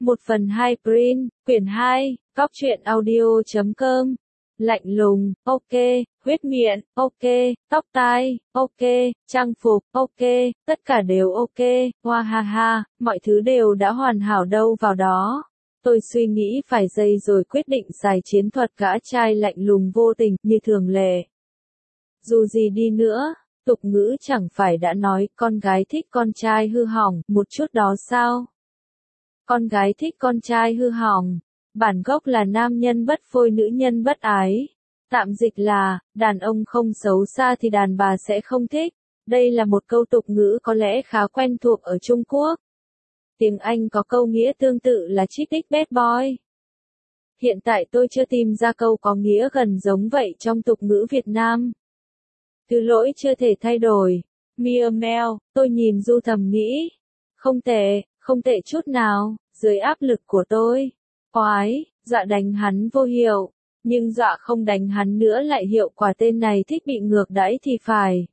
1/2 print, quyển 2, góc truyện audio.com. Lạnh lùng, ok, huyết miệng, ok, tóc tai, ok, trang phục, ok, tất cả đều ok, hoa ha ha, mọi thứ đều đã hoàn hảo đâu vào đó. Tôi suy nghĩ vài giây rồi quyết định xài chiến thuật gã trai lạnh lùng vô tình, như thường lệ. Dù gì đi nữa, tục ngữ chẳng phải đã nói con gái thích con trai hư hỏng, một chút đó sao? Con gái thích con trai hư hỏng. Bản gốc là nam nhân bất phôi nữ nhân bất ái. Tạm dịch là, đàn ông không xấu xa thì đàn bà sẽ không thích. Đây là một câu tục ngữ có lẽ khá quen thuộc ở Trung Quốc. Tiếng Anh có câu nghĩa tương tự là cheap dick bad boy. Hiện tại tôi chưa tìm ra câu có nghĩa gần giống vậy trong tục ngữ Việt Nam. Thứ lỗi chưa thể thay đổi. Mia Mel, tôi nhìn Du thầm nghĩ. Không tệ chút nào, dưới áp lực của tôi. Oái, dọa đánh hắn vô hiệu. Nhưng dọa không đánh hắn nữa lại hiệu quả tên này thích bị ngược đãi thì phải.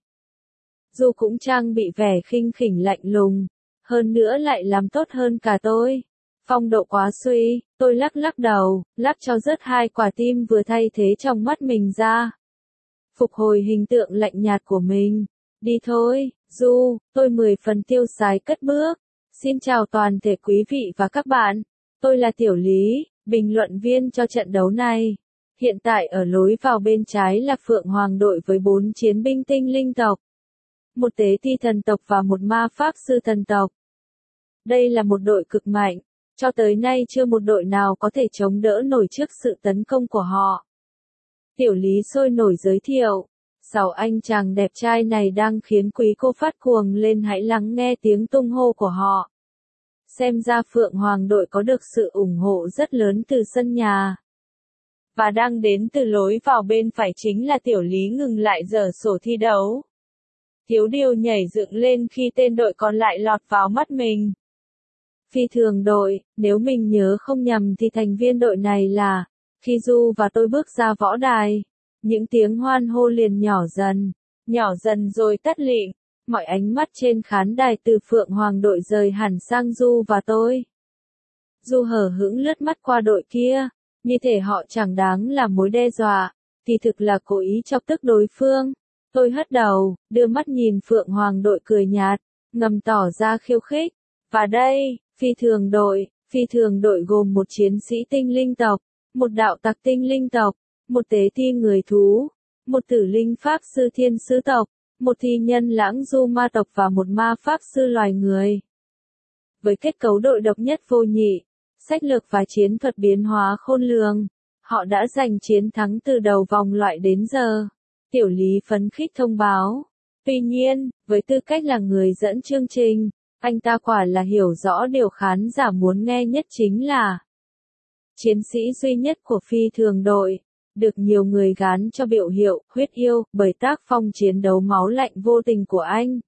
Du cũng trang bị vẻ khinh khỉnh lạnh lùng. Hơn nữa lại làm tốt hơn cả tôi. Phong độ quá suy, tôi lắc đầu, lắc cho rớt 2 quả tim vừa thay thế trong mắt mình ra. Phục hồi hình tượng lạnh nhạt của mình. Đi thôi, Du, tôi 10 phần tiêu sái cất bước. Xin chào toàn thể quý vị và các bạn. Tôi là Tiểu Lý, bình luận viên cho trận đấu này. Hiện tại ở lối vào bên trái là Phượng Hoàng đội với 4 chiến binh tinh linh tộc. Một tế ti thần tộc và một ma pháp sư thần tộc. Đây là một đội cực mạnh. Cho tới nay chưa một đội nào có thể chống đỡ nổi trước sự tấn công của họ. Tiểu Lý sôi nổi giới thiệu. 6 anh chàng đẹp trai này đang khiến quý cô phát cuồng lên, hãy lắng nghe tiếng tung hô của họ. Xem ra Phượng Hoàng đội có được sự ủng hộ rất lớn từ sân nhà. Và đang đến từ lối vào bên phải chính là Tiểu Lý ngừng lại giở sổ thi đấu. Thiếu điều nhảy dựng lên khi tên đội còn lại lọt vào mắt mình. Phi thường đội, nếu mình nhớ không nhầm thì thành viên đội này là, khi Du và tôi bước ra võ đài, những tiếng hoan hô liền nhỏ dần rồi tắt lịm, mọi ánh mắt trên khán đài từ Phượng Hoàng đội rời hẳn sang Du và tôi. Du hờ hững lướt mắt qua đội kia, như thể họ chẳng đáng là mối đe dọa, thì thực là cố ý chọc tức đối phương. Tôi hất đầu, đưa mắt nhìn Phượng Hoàng đội cười nhạt, ngầm tỏ ra khiêu khích. Và đây, phi thường đội gồm một chiến sĩ tinh linh tộc, một đạo tặc tinh linh tộc, một tế thi người thú, một tử linh pháp sư thiên sứ tộc, một thi nhân lãng du ma tộc và một ma pháp sư loài người. Với kết cấu đội độc nhất vô nhị, sách lược và chiến thuật biến hóa khôn lường, họ đã giành chiến thắng từ đầu vòng loại đến giờ. Tiểu Lý phấn khích thông báo. Tuy nhiên, với tư cách là người dẫn chương trình, anh ta quả là hiểu rõ điều khán giả muốn nghe nhất chính là chiến sĩ duy nhất của phi thường đội, được nhiều người gán cho biểu hiệu huyết yêu bởi tác phong chiến đấu máu lạnh vô tình của anh.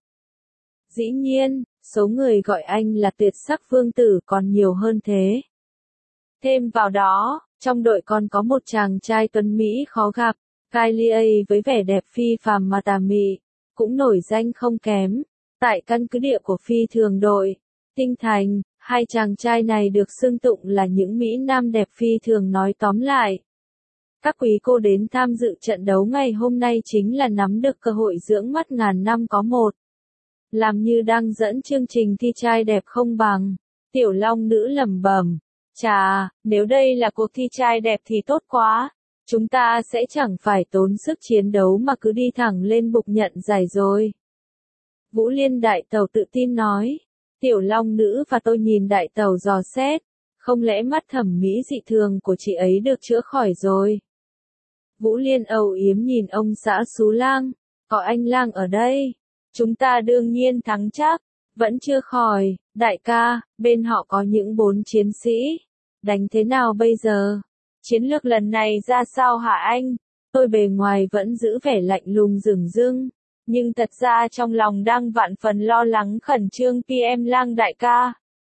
Dĩ nhiên, số người gọi anh là tuyệt sắc vương tử còn nhiều hơn thế. Thêm vào đó, trong đội còn có một chàng trai tuấn Mỹ khó gặp, Kylie với vẻ đẹp phi phàm mà tà mị, cũng nổi danh không kém. Tại căn cứ địa của phi thường đội, Tinh Thành, 2 chàng trai này được xưng tụng là những Mỹ Nam đẹp phi thường. Nói tóm lại, các quý cô đến tham dự trận đấu ngày hôm nay chính là nắm được cơ hội dưỡng mắt ngàn năm có một. Làm như đang dẫn chương trình thi trai đẹp không bằng, Tiểu Long Nữ lẩm bẩm. Chà, nếu đây là cuộc thi trai đẹp thì tốt quá. Chúng ta sẽ chẳng phải tốn sức chiến đấu mà cứ đi thẳng lên bục nhận giải rồi. Vũ Liên đại tàu tự tin nói. Tiểu Long Nữ và tôi nhìn đại tàu dò xét. Không lẽ mắt thẩm mỹ dị thường của chị ấy được chữa khỏi rồi? Vũ Liên âu yếm nhìn ông xã Xú Lang. Có anh Lang ở đây. Chúng ta đương nhiên thắng chắc. Vẫn chưa khỏi, đại ca, bên họ có những 4 chiến sĩ. Đánh thế nào bây giờ? Chiến lược lần này ra sao hả anh? Tôi bề ngoài vẫn giữ vẻ lạnh lùng dửng dưng, nhưng thật ra trong lòng đang vạn phần lo lắng khẩn trương. PM Lang đại ca.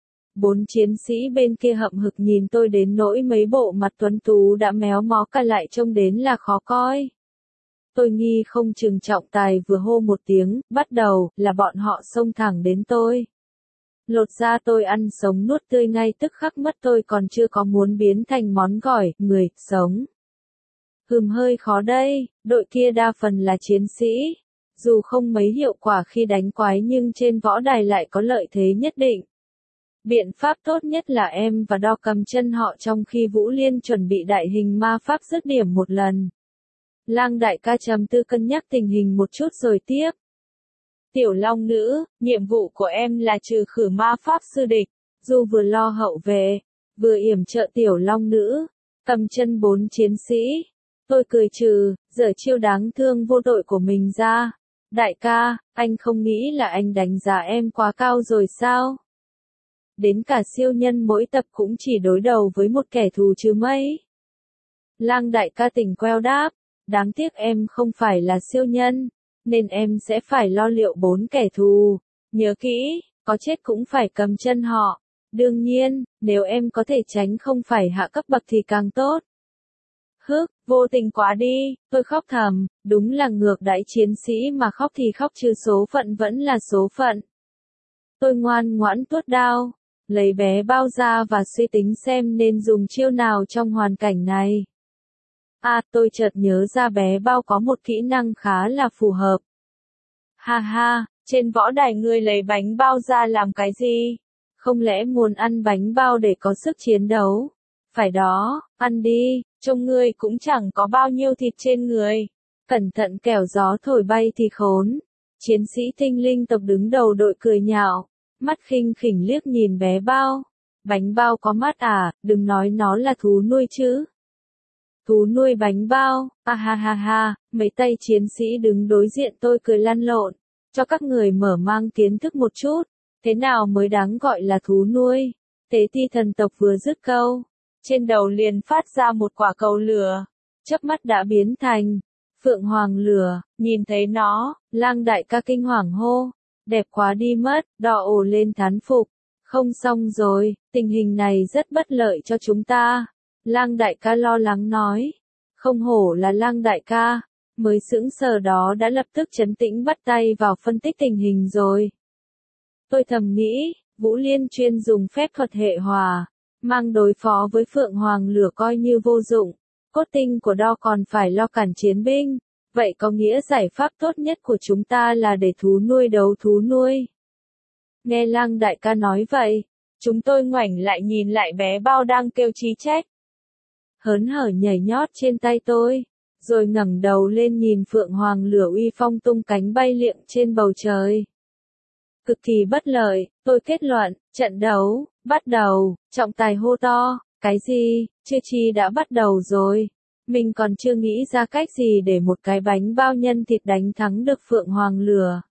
4 chiến sĩ bên kia hậm hực nhìn tôi đến nỗi mấy bộ mặt tuấn tú đã méo mó cả lại trông đến là khó coi. Tôi nghi không chừng trọng tài vừa hô một tiếng, bắt đầu, là bọn họ xông thẳng đến tôi. Lột ra tôi ăn sống nuốt tươi ngay tức khắc mất tôi còn chưa có muốn biến thành món gỏi, người, sống. Hơi khó đây, đội kia đa phần là chiến sĩ. Dù không mấy hiệu quả khi đánh quái nhưng trên võ đài lại có lợi thế nhất định. Biện pháp tốt nhất là em và Đo cầm chân họ trong khi Vũ Liên chuẩn bị đại hình ma pháp dứt điểm một lần. Lang đại ca trầm tư cân nhắc tình hình một chút rồi tiếp. Tiểu Long nữ, nhiệm vụ của em là trừ khử ma pháp sư địch. Dù vừa lo hậu về, vừa yểm trợ Tiểu Long nữ, cầm chân 4 chiến sĩ. Tôi cười trừ, giở chiêu đáng thương vô tội của mình ra. Đại ca, anh không nghĩ là anh đánh giá em quá cao rồi sao? Đến cả siêu nhân mỗi tập cũng chỉ đối đầu với một kẻ thù chứ mấy. Lang đại ca tỉnh queo đáp, đáng tiếc em không phải là siêu nhân, nên em sẽ phải lo liệu 4 kẻ thù. Nhớ kỹ, có chết cũng phải cầm chân họ. Đương nhiên, nếu em có thể tránh không phải hạ cấp bậc thì càng tốt. Vô tình quá đi, tôi khóc thầm, đúng là ngược đãi chiến sĩ mà khóc thì khóc chứ số phận vẫn là số phận. Tôi ngoan ngoãn tuốt đao, lấy bé bao ra và suy tính xem nên dùng chiêu nào trong hoàn cảnh này. Tôi chợt nhớ ra bé bao có một kỹ năng khá là phù hợp. Ha ha, trên võ đài ngươi lấy bánh bao ra làm cái gì? Không lẽ muốn ăn bánh bao để có sức chiến đấu? Phải đó, ăn đi, trông ngươi cũng chẳng có bao nhiêu thịt trên người. Cẩn thận kẻo gió thổi bay thì khốn. Chiến sĩ tinh linh tộc đứng đầu đội cười nhạo, mắt khinh khỉnh liếc nhìn bé bao. Bánh bao có mắt à, đừng nói nó là thú nuôi chứ. Thú nuôi bánh bao, ha ha ha, mấy tay chiến sĩ đứng đối diện tôi cười lăn lộn. Cho các người mở mang kiến thức một chút, thế nào mới đáng gọi là thú nuôi. Tế ti thần tộc vừa dứt câu, trên đầu liền phát ra một quả cầu lửa, chớp mắt đã biến thành phượng hoàng lửa. Nhìn thấy nó, Lang đại ca kinh hoàng hô, đẹp quá đi mất, Đỏ ồ lên thán phục. Không xong rồi, tình hình này rất bất lợi cho chúng ta. Lang đại ca lo lắng nói, không hổ là Lang đại ca, mới sững sờ đó đã lập tức trấn tĩnh bắt tay vào phân tích tình hình rồi. Tôi thầm nghĩ, Vũ Liên chuyên dùng phép thuật hệ hòa, mang đối phó với Phượng Hoàng lửa coi như vô dụng, cốt tinh của Đo còn phải lo cản chiến binh, vậy có nghĩa giải pháp tốt nhất của chúng ta là để thú nuôi đấu thú nuôi. Nghe Lang đại ca nói vậy, chúng tôi ngoảnh lại nhìn lại bé bao đang kêu chí trách. Hớn hở nhảy nhót trên tay tôi, rồi ngẩng đầu lên nhìn Phượng Hoàng lửa uy phong tung cánh bay liệng trên bầu trời. Cực kỳ bất lợi, tôi kết luận, trận đấu, bắt đầu, trọng tài hô to, cái gì, chưa chi đã bắt đầu rồi. Mình còn chưa nghĩ ra cách gì để một cái bánh bao nhân thịt đánh thắng được Phượng Hoàng lửa.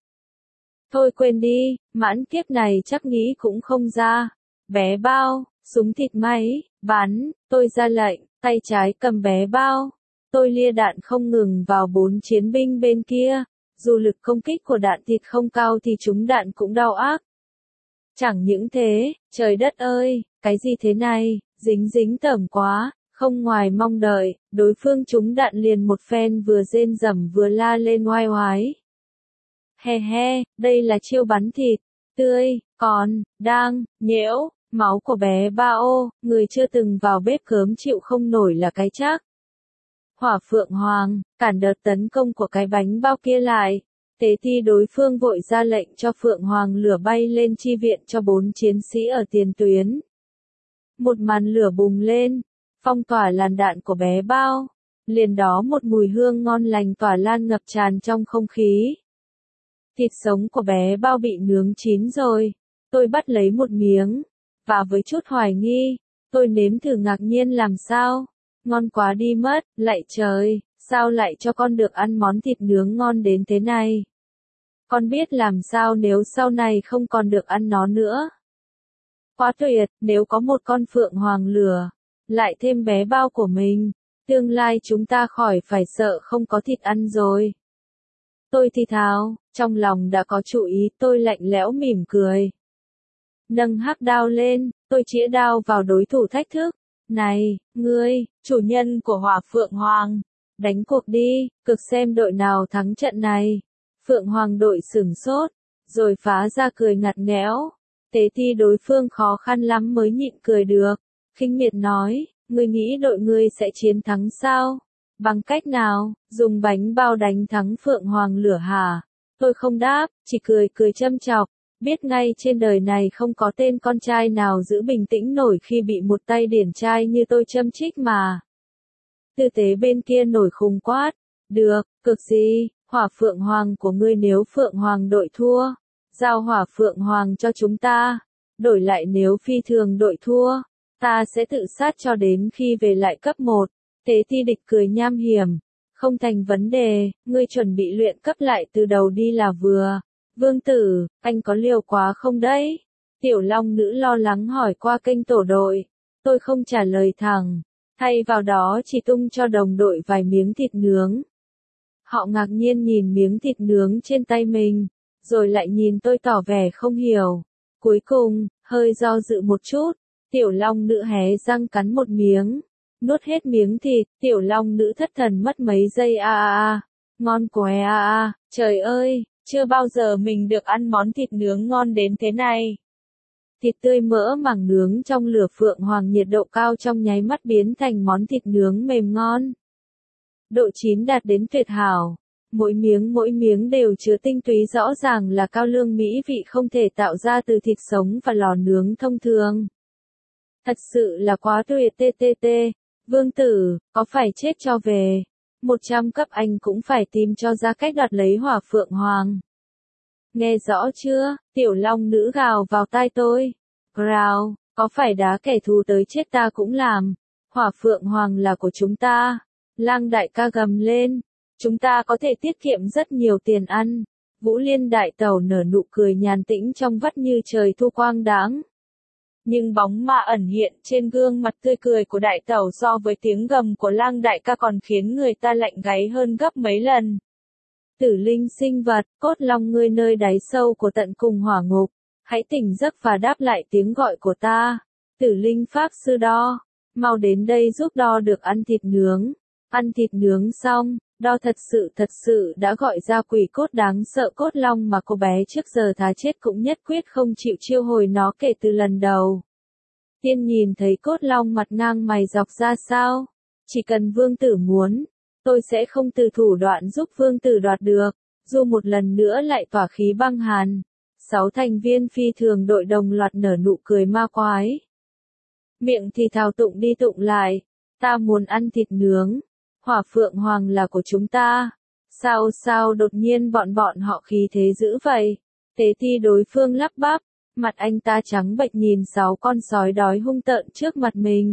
Thôi quên đi, mãn kiếp này chắc nghĩ cũng không ra. Bé bao, súng thịt máy, bắn, tôi ra lệnh, tay trái cầm bé bao. Tôi lia đạn không ngừng vào 4 chiến binh bên kia. Dù lực công kích của đạn thịt không cao thì chúng đạn cũng đau ác. Chẳng những thế, trời đất ơi, cái gì thế này, dính tởm quá, không ngoài mong đợi, đối phương trúng đạn liền một phen vừa rên rẩm vừa la lên oai oái. He he, đây là chiêu bắn thịt, tươi, còn, đang, nhễu, máu của bé bao, người chưa từng vào bếp cớm chịu không nổi là cái chắc. Hỏa Phượng Hoàng, cản đợt tấn công của cái bánh bao kia lại. Tế thi đối phương vội ra lệnh cho Phượng Hoàng lửa bay lên chi viện cho 4 chiến sĩ ở tiền tuyến. Một màn lửa bùng lên, phong tỏa làn đạn của bé bao. Liền đó một mùi hương ngon lành tỏa lan ngập tràn trong không khí. Thịt sống của bé bao bị nướng chín rồi. Tôi bắt lấy một miếng, và với chút hoài nghi, tôi nếm thử ngạc nhiên làm sao. Ngon quá đi mất, lạy trời, sao lại cho con được ăn món thịt nướng ngon đến thế này? Con biết làm sao nếu sau này không còn được ăn nó nữa. Quá tuyệt, nếu có một con Phượng Hoàng lửa, lại thêm bé bao của mình, tương lai chúng ta khỏi phải sợ không có thịt ăn rồi. Tôi thì thào, trong lòng đã có chủ ý, tôi lạnh lẽo mỉm cười. Nâng hắc đao lên, tôi chĩa đao vào đối thủ thách thức. Này, ngươi, chủ nhân của Hỏa Phượng Hoàng, đánh cuộc đi, cực xem đội nào thắng trận này. Phượng Hoàng đội sửng sốt, rồi phá ra cười ngặt nghẽo. Tế thi đối phương khó khăn lắm mới nhịn cười được. Khinh miệt nói, ngươi nghĩ đội ngươi sẽ chiến thắng sao? Bằng cách nào? Dùng bánh bao đánh thắng Phượng Hoàng lửa hả? Tôi không đáp, chỉ cười cười châm chọc. Biết ngay trên đời này không có tên con trai nào giữ bình tĩnh nổi khi bị một tay điển trai như tôi châm chích mà. Tư tế bên kia nổi khùng quát. Được, cực gì, hỏa Phượng Hoàng của ngươi nếu Phượng Hoàng đội thua. Giao hỏa Phượng Hoàng cho chúng ta. Đổi lại nếu phi thường đội thua, ta sẽ tự sát cho đến khi về lại cấp 1. Tế thi địch cười nham hiểm. Không thành vấn đề, ngươi chuẩn bị luyện cấp lại từ đầu đi là vừa. Vương tử, anh có liều quá không đấy? Tiểu Long nữ lo lắng hỏi qua kênh tổ đội. Tôi không trả lời thẳng. Thay vào đó chỉ tung cho đồng đội vài miếng thịt nướng. Họ ngạc nhiên nhìn miếng thịt nướng trên tay mình, rồi lại nhìn tôi tỏ vẻ không hiểu. Cuối cùng, hơi do dự một chút, Tiểu Long nữ hé răng cắn một miếng. Nuốt hết miếng thịt, Tiểu Long nữ thất thần mất mấy giây ngon quá trời ơi, chưa bao giờ mình được ăn món thịt nướng ngon đến thế này. Thịt tươi mỡ màng nướng trong lửa Phượng Hoàng nhiệt độ cao trong nháy mắt biến thành món thịt nướng mềm ngon. Độ chín đạt đến tuyệt hảo. Mỗi miếng đều chứa tinh túy rõ ràng là cao lương mỹ vị không thể tạo ra từ thịt sống và lò nướng thông thường. Thật sự là quá tuyệt ttt. Vương tử, có phải chết cho về? 100 cấp anh cũng phải tìm cho ra cách đoạt lấy hỏa Phượng Hoàng. Nghe rõ chưa? Tiểu Long nữ gào vào tai tôi. Growl, có phải đá kẻ thù tới chết ta cũng làm. Hỏa Phượng Hoàng là của chúng ta. Lang đại ca gầm lên. Chúng ta có thể tiết kiệm rất nhiều tiền ăn. Vũ Liên đại tẩu nở nụ cười nhàn tĩnh trong vắt như trời thu quang đãng. Nhưng bóng ma ẩn hiện trên gương mặt tươi cười của đại tẩu so với tiếng gầm của Lang đại ca còn khiến người ta lạnh gáy hơn gấp mấy lần. Tử linh sinh vật, cốt long ngươi nơi đáy sâu của tận cùng hỏa ngục, hãy tỉnh giấc và đáp lại tiếng gọi của ta. Tử linh pháp sư đo, mau đến đây giúp đo được ăn thịt nướng. Ăn thịt nướng xong, đo thật sự đã gọi ra quỷ cốt đáng sợ cốt long mà cô bé trước giờ thà chết cũng nhất quyết không chịu chiêu hồi nó kể từ lần đầu. Tiên nhìn thấy cốt long mặt ngang mày dọc ra sao? Chỉ cần vương tử muốn, tôi sẽ không từ thủ đoạn giúp vương tử đoạt được. Dù một lần nữa lại tỏa khí băng hàn. 6 thành viên phi thường đội đồng loạt nở nụ cười ma quái. Miệng thì thào tụng đi tụng lại. Ta muốn ăn thịt nướng. Hỏa Phượng Hoàng là của chúng ta. Sao đột nhiên bọn họ khí thế dữ vậy? Tế thi đối phương lắp bắp. Mặt anh ta trắng bệch nhìn 6 con sói đói hung tợn trước mặt mình.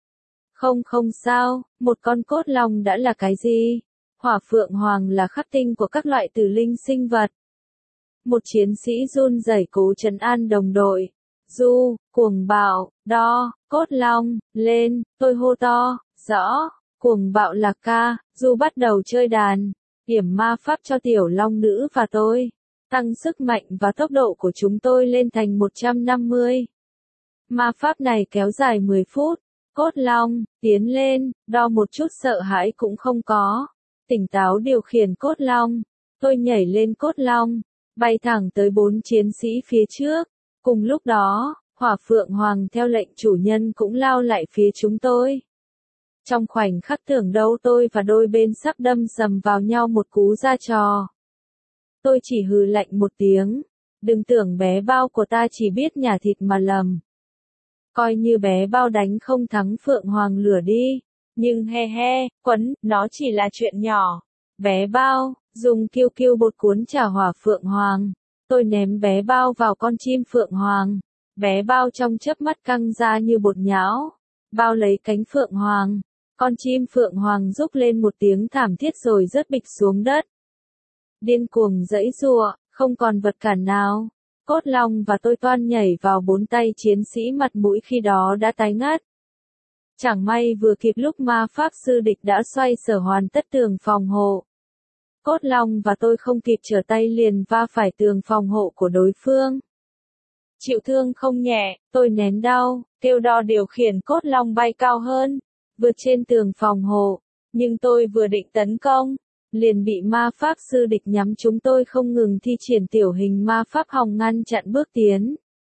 Không sao, một con cốt long đã là cái gì? Hỏa Phượng Hoàng là khắc tinh của các loại tử linh sinh vật. Một chiến sĩ run rẩy cố trấn an đồng đội. Du, cuồng bạo, đo, cốt long, lên, tôi hô to, rõ, cuồng bạo là ca, Du bắt đầu chơi đàn, điểm ma pháp cho tiểu long nữ và tôi. Tăng sức mạnh và tốc độ của chúng tôi lên thành 150. Ma pháp này kéo dài 10 phút. Cốt long, tiến lên, đo một chút sợ hãi cũng không có. Tỉnh táo điều khiển cốt long. Tôi nhảy lên cốt long, bay thẳng tới 4 chiến sĩ phía trước. Cùng lúc đó, Hỏa Phượng Hoàng theo lệnh chủ nhân cũng lao lại phía chúng tôi. Trong khoảnh khắc tưởng đâu tôi và đôi bên sắp đâm sầm vào nhau một cú ra trò. Tôi chỉ hừ lạnh một tiếng. Đừng tưởng bé bao của ta chỉ biết nhả thịt mà lầm. Coi như bé bao đánh không thắng Phượng Hoàng lửa đi. Nhưng quấn, nó chỉ là chuyện nhỏ. Bé bao, dùng kiêu bột cuốn trả hỏa Phượng Hoàng. Tôi ném bé bao vào con chim Phượng Hoàng. Bé bao trong chớp mắt căng ra như bột nhão. Bao lấy cánh Phượng Hoàng. Con chim Phượng Hoàng rúc lên một tiếng thảm thiết rồi rớt bịch xuống đất. Điên cuồng giãy giụa, không còn vật cản nào. Cốt long và tôi toan nhảy vào 4 tay chiến sĩ mặt mũi khi đó đã tái ngắt. Chẳng may vừa kịp lúc ma pháp sư địch đã xoay sở hoàn tất tường phòng hộ. Cốt long và tôi không kịp trở tay liền va phải tường phòng hộ của đối phương. Chịu thương không nhẹ, tôi nén đau, kêu đo điều khiển cốt long bay cao hơn, vượt trên tường phòng hộ. Nhưng tôi vừa định tấn công, liền bị ma pháp sư địch nhắm chúng tôi không ngừng thi triển tiểu hình ma pháp hòng ngăn chặn bước tiến.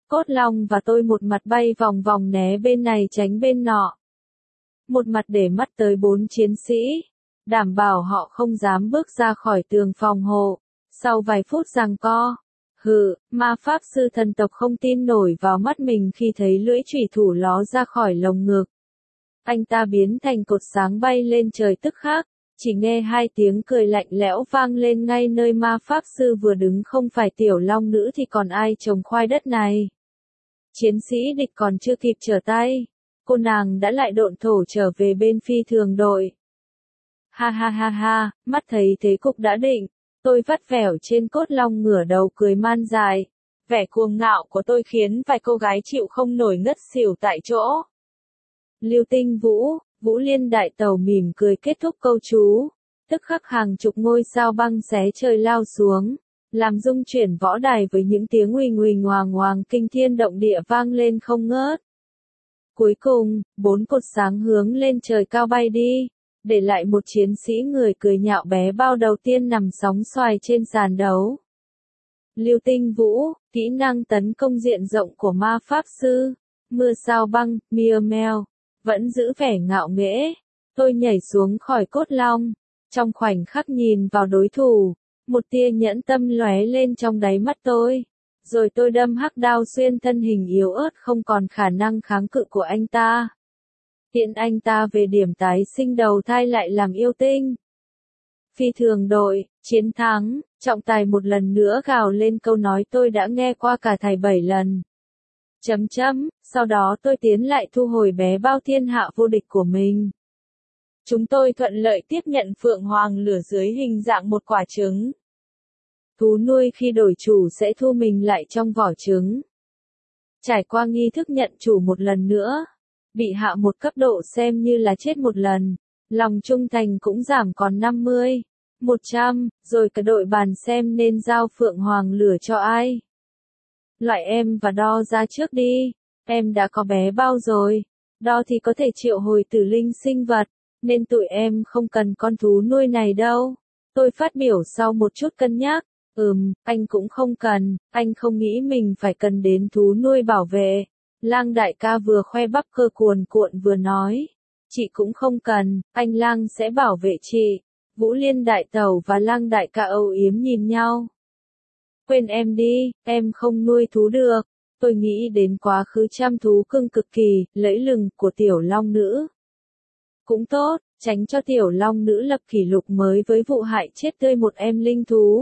Cốt Long và tôi một mặt bay vòng vòng né bên này tránh bên nọ. Một mặt để mắt tới 4 chiến sĩ, đảm bảo họ không dám bước ra khỏi tường phòng hộ. Sau vài phút giằng co, ma pháp sư thần tộc không tin nổi vào mắt mình khi thấy lưỡi chủy thủ ló ra khỏi lồng ngực. Anh ta biến thành cột sáng bay lên trời tức khắc, chỉ nghe 2 tiếng cười lạnh lẽo vang lên ngay nơi ma pháp sư vừa đứng, không phải tiểu long nữ thì còn ai trồng khoai đất này. Chiến sĩ địch còn chưa kịp trở tay, cô nàng đã lại độn thổ trở về bên phi thường đội. Ha ha ha ha, mắt thấy thế cục đã định, tôi vắt vẻo trên cốt long ngửa đầu cười man dại. Vẻ cuồng ngạo của tôi khiến vài cô gái chịu không nổi ngất xỉu tại chỗ. Lưu Tinh Vũ, Vũ Liên đại tẩu mỉm cười kết thúc câu chú. Tức khắc hàng chục ngôi sao băng xé trời lao xuống, làm rung chuyển võ đài với những tiếng uỳnh uỳnh ngoàng ngoàng kinh thiên động địa vang lên không ngớt. Cuối cùng, 4 cột sáng hướng lên trời cao bay đi, để lại một chiến sĩ người cười nhạo bé bao đầu tiên nằm sóng xoài trên sàn đấu. Lưu Tinh Vũ, kỹ năng tấn công diện rộng của ma pháp sư, mưa sao băng, Mia Mèo, vẫn giữ vẻ ngạo nghễ. Tôi nhảy xuống khỏi cốt long, trong khoảnh khắc nhìn vào đối thủ, một tia nhẫn tâm lóe lên trong đáy mắt tôi. Rồi tôi đâm hắc đao xuyên thân hình yếu ớt không còn khả năng kháng cự của anh ta. Tiện anh ta về điểm tái sinh đầu thai lại làm yêu tinh. Phi thường đội, chiến thắng, trọng tài một lần nữa gào lên câu nói tôi đã nghe qua cả thảy 7 lần. Sau đó tôi tiến lại thu hồi bé bao thiên hạ vô địch của mình. Chúng tôi thuận lợi tiếp nhận phượng hoàng lửa dưới hình dạng một quả trứng. Thú nuôi khi đổi chủ sẽ thu mình lại trong vỏ trứng. Trải qua nghi thức nhận chủ một lần nữa, bị hạ một cấp độ xem như là chết một lần, lòng trung thành cũng giảm còn 50, 100, rồi cả đội bàn xem nên giao phượng hoàng lửa cho ai. Loại em và đo ra trước đi, em đã có bé bao rồi, đo thì có thể triệu hồi tử linh sinh vật, nên tụi em không cần con thú nuôi này đâu. Tôi phát biểu sau một chút cân nhắc. Anh cũng không cần, anh không nghĩ mình phải cần đến thú nuôi bảo vệ. Lang đại ca vừa khoe bắp cơ cuồn cuộn vừa nói. Chị cũng không cần, anh Lang sẽ bảo vệ chị. Vũ Liên đại tẩu và Lang đại ca âu yếm nhìn nhau. Quên em đi, em không nuôi thú được. Tôi nghĩ đến quá khứ chăm thú cưng cực kỳ, lẫy lừng của tiểu long nữ. Cũng tốt, tránh cho tiểu long nữ lập kỷ lục mới với vụ hại chết tươi một em linh thú.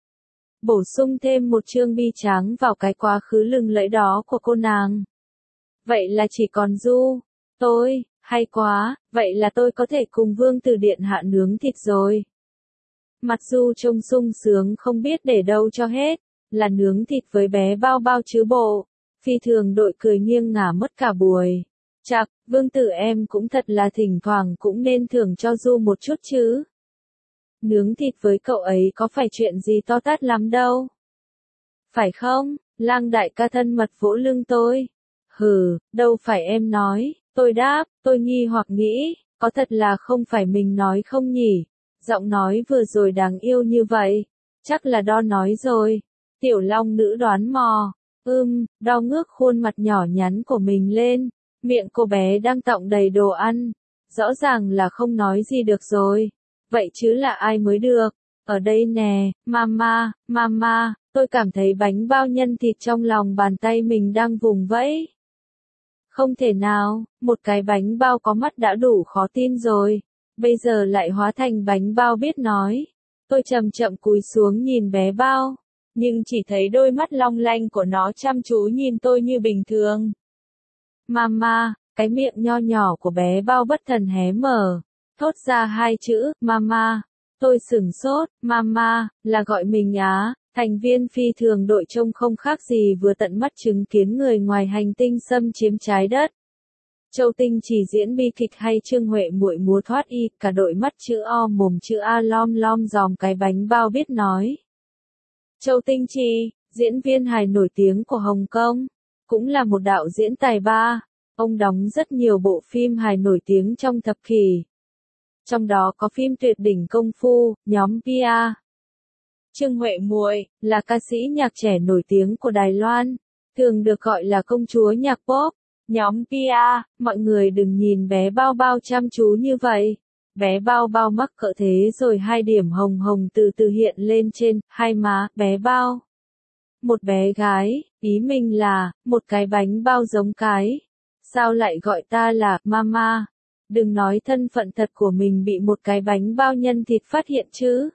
Bổ sung thêm một chương bi tráng vào cái quá khứ lừng lẫy đó của cô nàng. Vậy là chỉ còn Du. Tôi, hay quá, vậy là tôi có thể cùng Vương Tử Điện hạ nướng thịt rồi. Mặt Du trông sung sướng không biết để đâu cho hết, là nướng thịt với bé bao bao chứ bộ. Phi thường đội cười nghiêng ngả mất cả buổi. Chạc, Vương Tử em cũng thật là thỉnh thoảng cũng nên thưởng cho Du một chút chứ. Nướng thịt với cậu ấy có phải chuyện gì to tát lắm đâu. Phải không? Lang đại ca thân mật vỗ lưng tôi. Đâu phải em nói, tôi đáp, tôi nghi hoặc nghĩ, có thật là không phải mình nói không nhỉ? Giọng nói vừa rồi đáng yêu như vậy, chắc là đo nói rồi. Tiểu long nữ đoán mò, đo ngước khuôn mặt nhỏ nhắn của mình lên, miệng cô bé đang tọng đầy đồ ăn, rõ ràng là không nói gì được rồi. Vậy chứ là ai mới được? Ở đây nè, mama, tôi cảm thấy bánh bao nhân thịt trong lòng bàn tay mình đang vùng vẫy. Không thể nào, một cái bánh bao có mắt đã đủ khó tin rồi, bây giờ lại hóa thành bánh bao biết nói. Tôi chậm chậm cúi xuống nhìn bé bao, nhưng chỉ thấy đôi mắt long lanh của nó chăm chú nhìn tôi như bình thường. Mama, cái miệng nho nhỏ của bé bao bất thần hé mở. Thốt ra 2 chữ, mama. Tôi sửng sốt, mama, là gọi mình á. Thành viên phi thường đội trông không khác gì vừa tận mắt chứng kiến người ngoài hành tinh xâm chiếm trái đất. Châu Tinh chỉ diễn bi kịch hay Trương Huệ muội múa thoát y, cả đội mắt chữ O mồm chữ A lom lom dòm cái bánh bao biết nói. Châu Tinh Trì, diễn viên hài nổi tiếng của Hồng Kông, cũng là một đạo diễn tài ba. Ông đóng rất nhiều bộ phim hài nổi tiếng trong thập kỷ. Trong đó có phim Tuyệt đỉnh công phu, nhóm Pia. Trương Huệ muội là ca sĩ nhạc trẻ nổi tiếng của Đài Loan. thường được gọi là công chúa nhạc pop. Nhóm PR, mọi người đừng nhìn bé Bao Bao chăm chú như vậy. Bé Bao Bao mắc cỡ thế rồi, hai điểm hồng hồng từ từ hiện lên trên hai má bé Bao. Một bé gái, ý mình là, một cái bánh bao giống cái. Sao lại gọi ta là mama? Đừng nói thân phận thật của mình bị một cái bánh bao nhân thịt phát hiện chứ.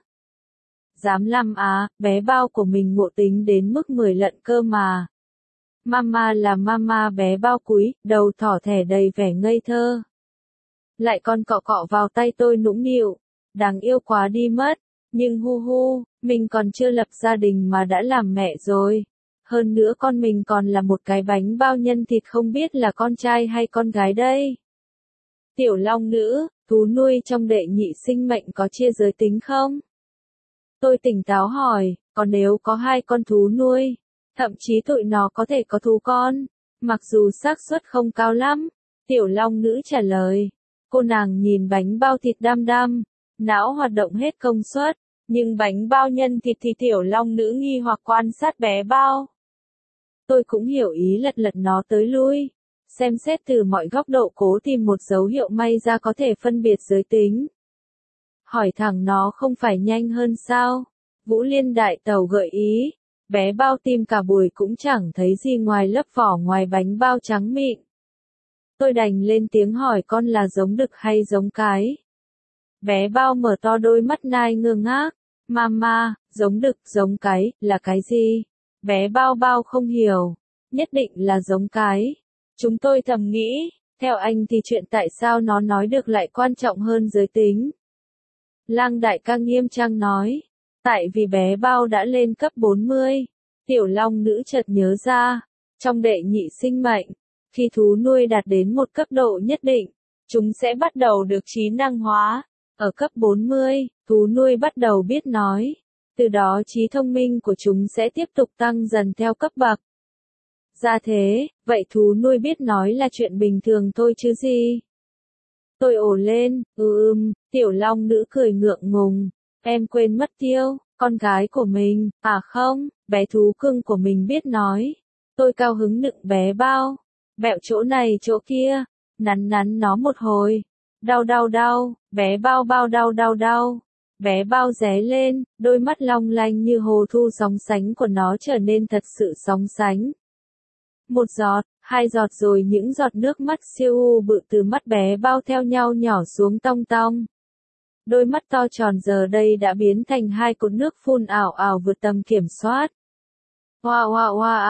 Dám làm á, bé Bao của mình ngộ tính đến mức 10 lận cơ mà. Mama là mama, bé Bao cúi, đầu thỏ thẻ đầy vẻ ngây thơ. Lại còn cọ cọ vào tay tôi nũng nịu. Đáng yêu quá đi mất. Nhưng hu hu, mình còn chưa lập gia đình mà đã làm mẹ rồi. Hơn nữa con mình còn là một cái bánh bao nhân thịt, không biết là con trai hay con gái đây. Tiểu long nữ, thú nuôi trong đệ nhị sinh mệnh có chia giới tính không? Tôi tỉnh táo hỏi, còn nếu có hai con thú nuôi, thậm chí tụi nó có thể có thú con, mặc dù xác suất không cao lắm. Tiểu long nữ trả lời. Cô nàng nhìn bánh bao thịt đam đam, não hoạt động hết công suất, nhưng bánh bao nhân thịt thì tiểu long nữ nghi hoặc quan sát bé Bao. Tôi cũng hiểu ý, lật lật nó tới lui, xem xét từ mọi góc độ, cố tìm một dấu hiệu may ra có thể phân biệt giới tính. Hỏi thẳng nó không phải nhanh hơn sao? Vũ Liên đại tàu gợi ý. Bé Bao tìm cả buổi cũng chẳng thấy gì ngoài lớp vỏ ngoài bánh bao trắng mịn. Tôi đành lên tiếng hỏi con là giống đực hay giống cái. Bé Bao mở to đôi mắt nai ngơ ngác. Mama, giống đực, giống cái, là cái gì? Bé Bao Bao không hiểu. Nhất định là giống cái. Chúng tôi thầm nghĩ, theo anh thì chuyện tại sao nó nói được lại quan trọng hơn giới tính. Lang đại ca nghiêm trang nói. Tại vì bé Bao đã lên cấp 40. Tiểu long nữ chợt nhớ ra. Trong đệ nhị sinh mệnh, khi thú nuôi đạt đến một cấp độ nhất định, chúng sẽ bắt đầu được trí năng hóa. Ở cấp 40, thú nuôi bắt đầu biết nói. Từ đó trí thông minh của chúng sẽ tiếp tục tăng dần theo cấp bậc. Ra thế, vậy thú nuôi biết nói là chuyện bình thường thôi chứ gì? Tôi ồ lên, tiểu long nữ cười ngượng ngùng. Em quên mất tiêu, con gái của mình, à không, bé thú cưng của mình biết nói. Tôi cao hứng nựng bé Bao. Bẹo chỗ này chỗ kia, nắn nó một hồi. Đau đau đau, bé Bao Bao đau đau đau. Bé Bao ré lên, đôi mắt long lanh như hồ thu sóng sánh của nó trở nên thật sự sóng sánh. Một giọt, hai giọt rồi những giọt nước mắt siêu u bự từ mắt bé Bao theo nhau nhỏ xuống tong tong. Đôi mắt to tròn giờ đây đã biến thành hai cột nước phun ảo ảo vượt tầm kiểm soát. Hoa hoa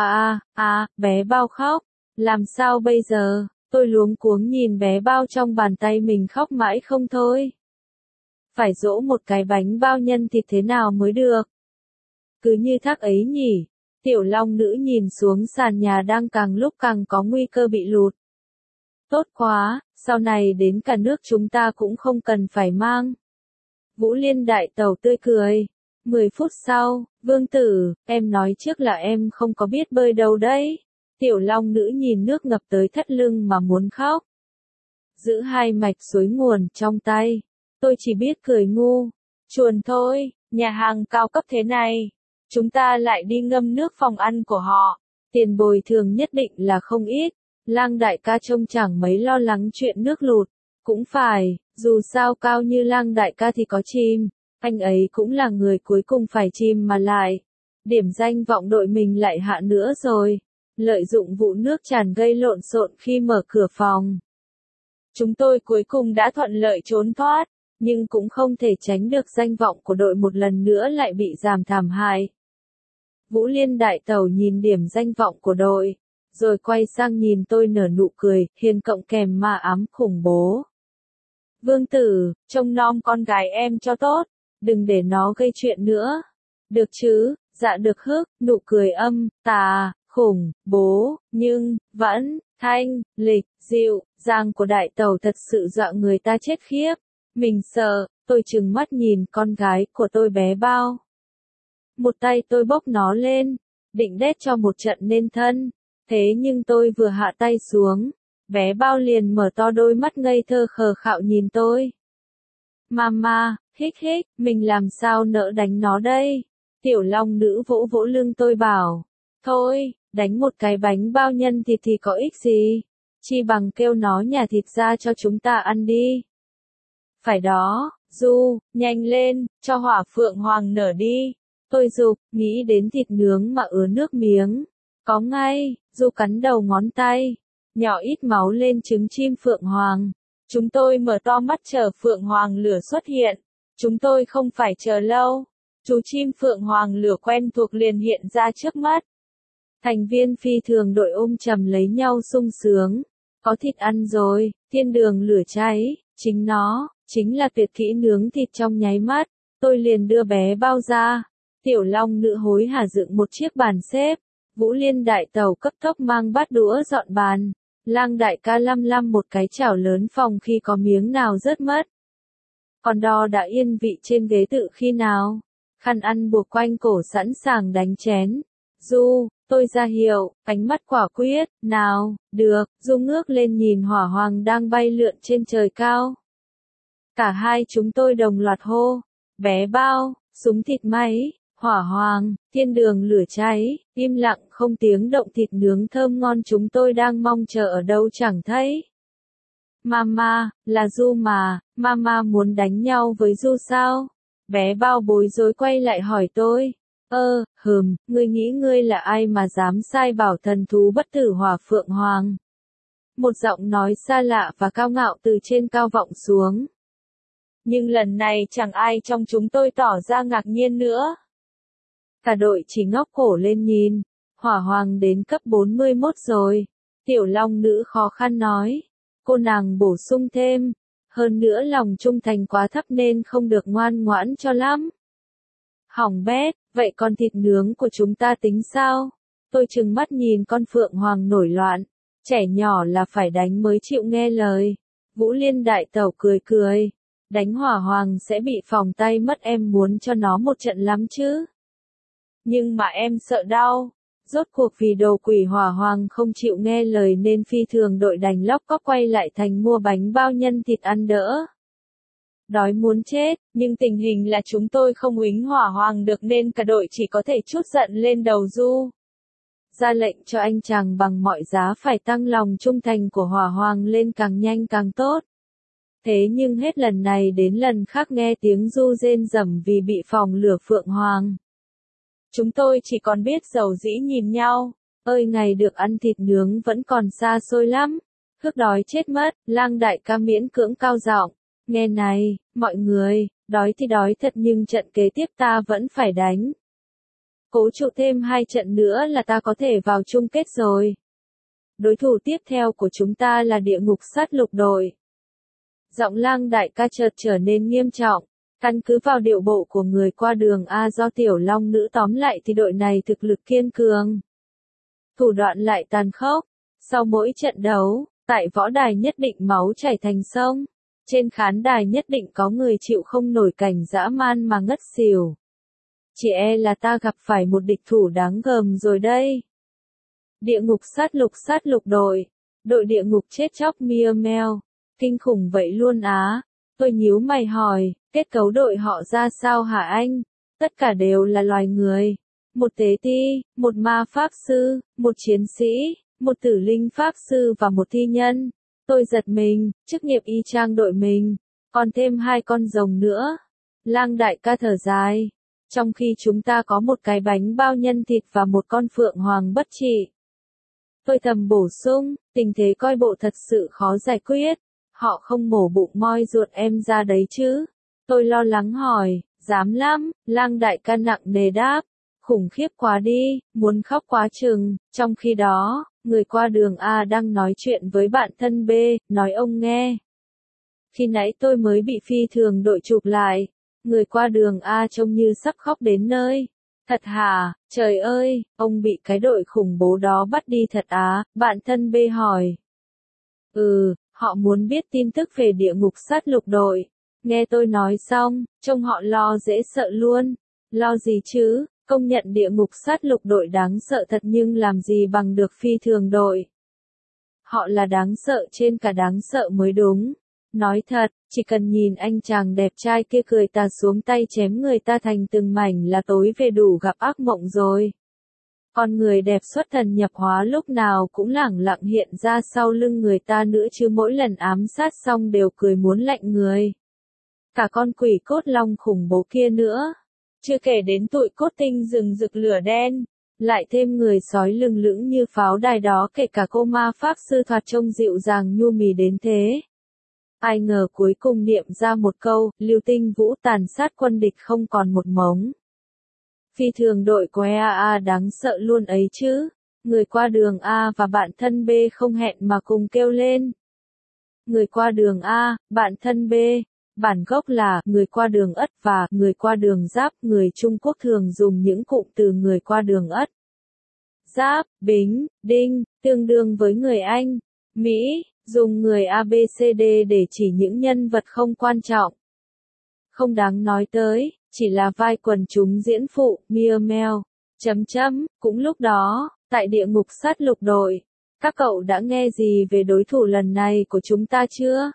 hoa bé Bao khóc. Làm sao bây giờ? Tôi luống cuống nhìn bé Bao trong bàn tay mình khóc mãi không thôi. Phải dỗ một cái bánh bao nhân thịt thế nào mới được? Cứ như thác ấy nhỉ? Tiểu long nữ nhìn xuống sàn nhà đang càng lúc càng có nguy cơ bị lụt. Tốt quá, sau này đến cả nước chúng ta cũng không cần phải mang. Vũ Liên đại tàu tươi cười. 10 phút sau, vương tử, em nói trước là em không có biết bơi đâu đấy. Tiểu long nữ nhìn nước ngập tới thắt lưng mà muốn khóc. Giữ hai mạch suối nguồn trong tay. Tôi chỉ biết cười ngu. Chuồn thôi, nhà hàng cao cấp thế này. Chúng ta lại đi ngâm nước phòng ăn của họ. Tiền bồi thường nhất định là không ít. Lang đại ca trông chẳng mấy lo lắng chuyện nước lụt. Cũng phải, dù sao cao như Lang đại ca thì có chim. Anh ấy cũng là người cuối cùng phải chim mà lại. Điểm danh vọng đội mình lại hạ nữa rồi. Lợi dụng vụ nước tràn gây lộn xộn khi mở cửa phòng. Chúng tôi cuối cùng đã thuận lợi trốn thoát, nhưng cũng không thể tránh được danh vọng của đội một lần nữa lại bị giảm thảm hại. Vũ Liên đại tàu nhìn điểm danh vọng của đội, rồi quay sang nhìn tôi nở nụ cười, hiền cộng kèm ma ám khủng bố. Vương tử, trông nom con gái em cho tốt, đừng để nó gây chuyện nữa. Được chứ, dạ được hức, nụ cười tà, khủng, bố, nhưng, vẫn, thanh, lịch, dịu, dàng của đại tàu thật sự dọa người ta chết khiếp. Mình sợ, tôi trừng mắt nhìn con gái của tôi bé Bao. Một tay tôi bốc nó lên, định đét cho một trận nên thân. Thế nhưng tôi vừa hạ tay xuống, bé Bao liền mở to đôi mắt ngây thơ khờ khạo nhìn tôi. Mama, hích hích, mình làm sao nỡ đánh nó đây? Tiểu long nữ vỗ vỗ lưng tôi bảo. Thôi, Đánh một cái bánh bao nhân thịt thì có ích gì? Chi bằng kêu nó nhả thịt ra cho chúng ta ăn đi. Phải đó, Du, nhanh lên, cho hỏa phượng hoàng nở đi. Tôi giục, nghĩ đến thịt nướng mà ứa nước miếng. Có ngay, Du cắn đầu ngón tay. Nhỏ ít máu lên trứng chim phượng hoàng. Chúng tôi mở to mắt chờ phượng hoàng lửa xuất hiện. Chúng tôi không phải chờ lâu. Chú chim phượng hoàng lửa quen thuộc liền hiện ra trước mắt. Thành viên phi thường đội ôm chầm lấy nhau sung sướng. Có thịt ăn rồi, thiên đường lửa cháy, chính nó, chính là tuyệt kỹ nướng thịt trong nháy mắt. Tôi liền đưa bé bao ra. Tiểu Long nữ hối hả dựng một chiếc bàn xếp. Vũ Liên đại tàu cấp tốc mang bát đũa dọn bàn. Lang đại ca lăm lăm một cái chảo lớn phòng khi có miếng nào rớt mất. Còn đo đã yên vị trên ghế tự khi nào. Khăn ăn buộc quanh cổ sẵn sàng đánh chén. Du, tôi ra hiệu, ánh mắt quả quyết, nào, được, Du ngước lên nhìn hỏa hoàng đang bay lượn trên trời cao. Cả hai chúng tôi đồng loạt hô, bé bao, súng thịt máy, hỏa hoàng, thiên đường lửa cháy, im lặng không tiếng động thịt nướng thơm ngon chúng tôi đang mong chờ ở đâu chẳng thấy. Mama, là Du mà, Mama muốn đánh nhau với Du sao? Bé bao bối rối quay lại hỏi tôi. Ngươi nghĩ ngươi là ai mà dám sai bảo thần thú bất tử hỏa phượng hoàng? Một giọng nói xa lạ và cao ngạo từ trên cao vọng xuống. Nhưng lần này chẳng ai trong chúng tôi tỏ ra ngạc nhiên nữa. Cả đội chỉ ngóc cổ lên nhìn. Hỏa hoàng đến cấp 41 rồi. Tiểu Long nữ khó khăn nói. Cô nàng bổ sung thêm. Hơn nữa lòng trung thành quá thấp nên không được ngoan ngoãn cho lắm. Hỏng bét, vậy còn thịt nướng của chúng ta tính sao? Tôi trừng mắt nhìn con phượng hoàng nổi loạn. Trẻ nhỏ là phải đánh mới chịu nghe lời. Vũ Liên đại tẩu cười cười. Đánh hỏa hoàng sẽ bị phỏng tay mất, em muốn cho nó một trận lắm chứ. Nhưng mà em sợ đau. Rốt cuộc vì đồ quỷ hỏa hoàng không chịu nghe lời nên phi thường đội đành lóc cóc quay lại thành mua bánh bao nhân thịt ăn đỡ. Đói muốn chết, nhưng tình hình là chúng tôi không uýnh hỏa hoàng được nên cả đội chỉ có thể trút giận lên đầu Du. Ra lệnh cho anh chàng bằng mọi giá phải tăng lòng trung thành của hỏa hoàng lên càng nhanh càng tốt. Thế nhưng hết lần này đến lần khác nghe tiếng Du rên rẩm vì bị phỏng lửa phượng hoàng. Chúng tôi chỉ còn biết dầu dĩ nhìn nhau. Ơi ngày được ăn thịt nướng vẫn còn xa xôi lắm. Hức đói chết mất, Lang đại ca miễn cưỡng cao giọng. Nghe này, mọi người, đói thì đói thật nhưng trận kế tiếp ta vẫn phải đánh. Cố trụ thêm 2 trận nữa là ta có thể vào chung kết rồi. Đối thủ tiếp theo của chúng ta là địa ngục sát lục đội. Giọng Lang đại ca chợt trở nên nghiêm trọng. Căn cứ vào điệu bộ của người qua đường A do Tiểu Long nữ tóm lại thì đội này thực lực kiên cường. Thủ đoạn lại tàn khốc. Sau mỗi trận đấu, tại võ đài nhất định máu chảy thành sông. Trên khán đài nhất định có người chịu không nổi cảnh dã man mà ngất xỉu. Chỉ e là ta gặp phải một địch thủ đáng gờm rồi đây. Địa ngục sát lục đội. Đội địa ngục chết chóc Mia Mèo. Kinh khủng vậy luôn á. Tôi nhíu mày hỏi, kết cấu đội họ ra sao hả anh? Tất cả đều là loài người. Một tế ti, một ma pháp sư, một chiến sĩ, một tử linh pháp sư và một thi nhân. Tôi giật mình, chức nghiệp y chang đội mình. Còn thêm 2 con rồng nữa. Lang đại ca thở dài. Trong khi chúng ta có một cái bánh bao nhân thịt và một con phượng hoàng bất trị. Tôi thầm bổ sung, tình thế coi bộ thật sự khó giải quyết. Họ không mổ bụng moi ruột em ra đấy chứ? Tôi lo lắng hỏi, dám lắm, Lang đại ca nặng nề đáp. Khủng khiếp quá đi, muốn khóc quá chừng. Trong khi đó, người qua đường A đang nói chuyện với bạn thân B, nói ông nghe. Khi nãy tôi mới bị phi thường đội chụp lại. Người qua đường A trông như sắp khóc đến nơi. Thật hả, trời ơi, ông bị cái đội khủng bố đó bắt đi thật á, bạn thân B hỏi. Họ muốn biết tin tức về địa ngục sát lục đội. Nghe tôi nói xong, trông họ lo dễ sợ luôn. Lo gì chứ, công nhận địa ngục sát lục đội đáng sợ thật nhưng làm gì bằng được phi thường đội. Họ là đáng sợ trên cả đáng sợ mới đúng. Nói thật, chỉ cần nhìn anh chàng đẹp trai kia cười tà xuống tay chém người ta thành từng mảnh là tối về đủ gặp ác mộng rồi. Con người đẹp xuất thần nhập hóa lúc nào cũng lẳng lặng hiện ra sau lưng người ta nữa chứ mỗi lần ám sát xong đều cười muốn lạnh người. Cả con quỷ cốt long khủng bố kia nữa. Chưa kể đến tụi cốt tinh rừng rực lửa đen. Lại thêm người sói lừng lững như pháo đài đó, kể cả cô ma pháp sư thoạt trông dịu dàng nhu mì đến thế. Ai ngờ cuối cùng niệm ra một câu, Lưu Tinh Vũ tàn sát quân địch không còn một mống. Phi thường đội của EAA đáng sợ luôn ấy chứ. Người qua đường A và bạn thân B không hẹn mà cùng kêu lên. Người qua đường A, bạn thân B. Bản gốc là người qua đường Ất và người qua đường Giáp. Người Trung Quốc thường dùng những cụm từ người qua đường Ất, Giáp, Bính, Đinh, tương đương với người Anh, Mỹ, dùng người ABCD để chỉ những nhân vật không quan trọng. Không đáng nói tới, chỉ là vai quần chúng diễn phụ, Mia Mel. Cũng lúc đó, tại địa ngục sát lục đội, các cậu đã nghe gì về đối thủ lần này của chúng ta chưa?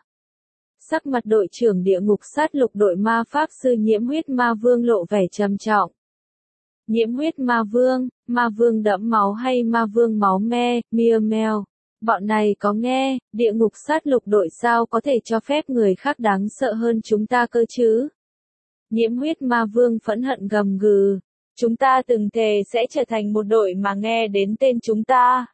Sắc mặt đội trưởng địa ngục sát lục đội ma pháp sư Nhiễm Huyết Ma Vương lộ vẻ trầm trọng. Nhiễm Huyết Ma Vương đẫm máu hay Ma Vương máu me, Mia Mel? Bọn này có nghe, địa ngục sát lục đội sao có thể cho phép người khác đáng sợ hơn chúng ta cơ chứ? Nhiễm Huyết Ma Vương phẫn hận gầm gừ. Chúng ta từng thề sẽ trở thành một đội mà nghe đến tên chúng ta.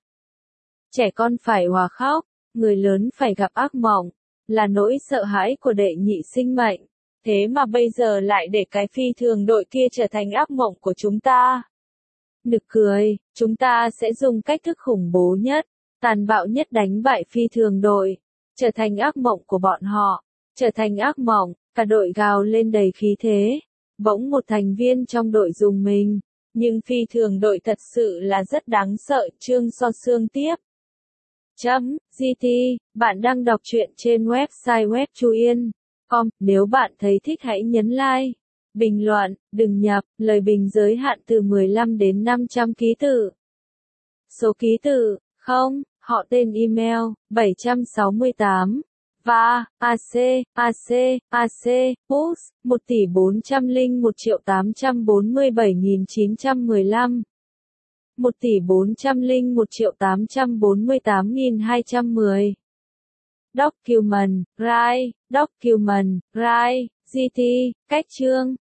Trẻ con phải òa khóc, người lớn phải gặp ác mộng, là nỗi sợ hãi của đệ nhị sinh mệnh. Thế mà bây giờ lại để cái phi thường đội kia trở thành ác mộng của chúng ta. Nực cười, chúng ta sẽ dùng cách thức khủng bố nhất, tàn bạo nhất đánh bại phi thường đội, trở thành ác mộng của bọn họ, trở thành ác mộng, cả đội gào lên đầy khí thế. Bỗng một thành viên trong đội rùng mình, nhưng phi thường đội thật sự là rất đáng sợ. Chương So Xương tiếp. GT, bạn đang đọc truyện trên website webchuyen.com. Nếu bạn thấy thích hãy nhấn like, bình luận, đừng nhập, lời bình giới hạn từ 15 đến 500 ký tự. Số ký tự, không, họ tên email, 768. Và, AC, Post, 1.401.847.915. 1.401.848.210. Document, GT, cách chương.